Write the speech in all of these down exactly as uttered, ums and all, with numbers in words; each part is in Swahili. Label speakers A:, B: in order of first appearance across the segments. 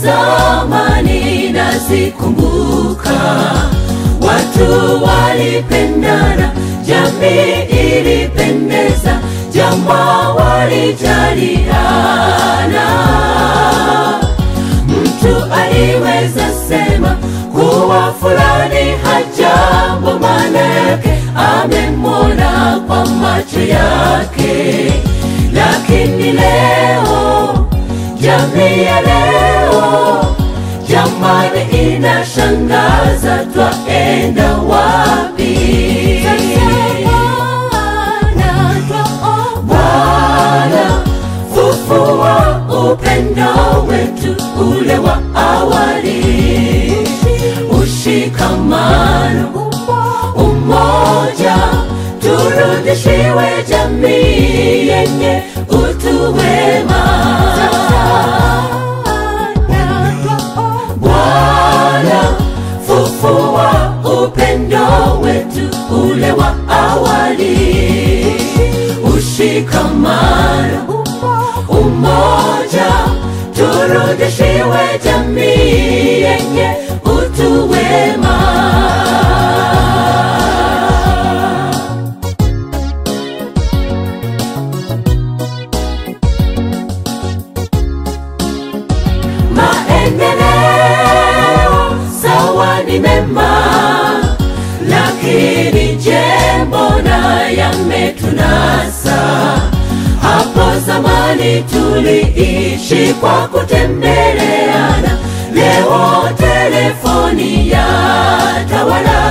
A: zamani nazikumbuka. Watu walipendana, jamii ilipendeza, jamaa walijaliana. Mtu aliweza sema kuwa fulani hajambo, maana yake amemwona kwa macho yake. Lakini leo, jamii ya leo, jamani inashangaza, twaenda wapi? Bwana, fufua upendo wetu ule wa awali, ushikamano, umoja, turudishiwe jamii yenye utu wema. Bwana, fufua upendo wetu ule wa awali, ushikamano, umoja, turudishiwe jamii yenye utu wema. Maendeleo sawa ni mema, lakini je, mbona yametunasa? Hapo zamani tuliishi kwa kutembeleana, leo telefoni ya tawala.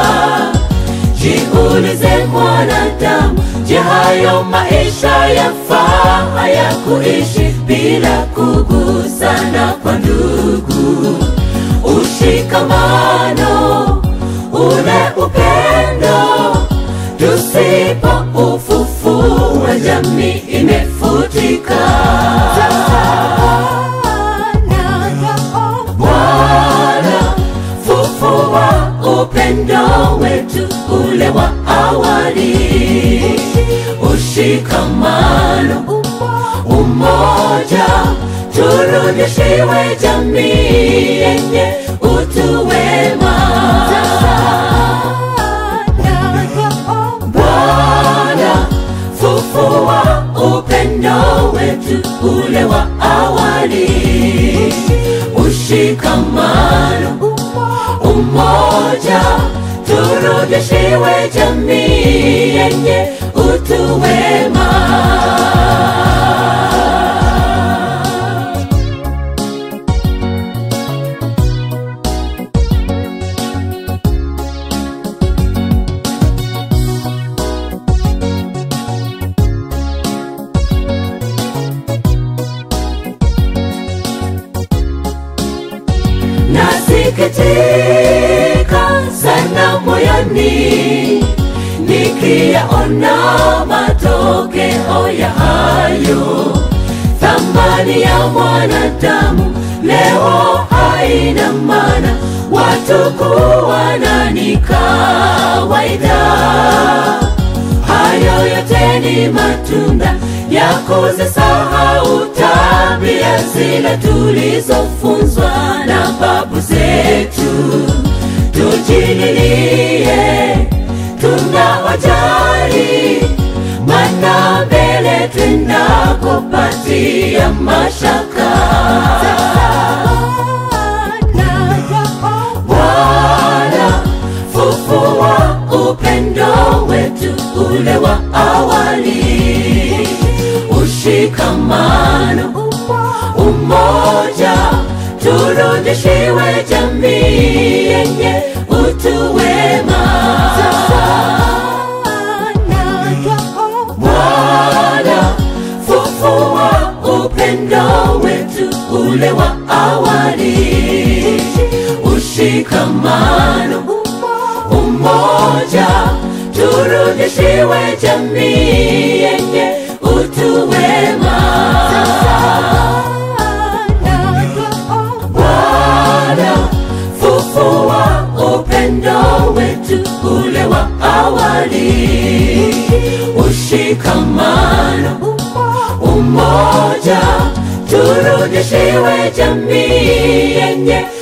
A: Jiulize mwanadamu, je, hayo maisha yafaa haya kuishi bila kugusana kwa ndugu? Ushikamano, ule upendo, tusipo ufufua jamii imefutika. Bwana, fufua upendo wetu ule wa awali, ushikamano, umoja, turudishiwe jamii yenye utu wema. Bwana, fufua upendo wetu ule wa awali, ushikamano, umoja, turudishiwe jamii yenye utu wema. Nasikitika sana moyoni nikiyaona matokeo ya hayo. Thamani ya mwanadamu leo haina maana, watu kuwana ni kawaida. Hayo yote ni matunda ya kuzisahau tabia zile tulizofunzwa na babu zetu. Tujililie, tunawajali, maana mbele twendako patia mashaka. Bwana, fufua upendo wetu ule wa awali, ushikamano, umoja, turudishiwe jamii yenye utu wema. Bwana, fufua upendo wetu ule wa awali, ushikamano, umoja, turudishiwe jamii yenye utu wema. Bwana, fufua upendo wetu ule wa awali, ushikamano, umoja, turudishiwe turejeshewe jamii yenye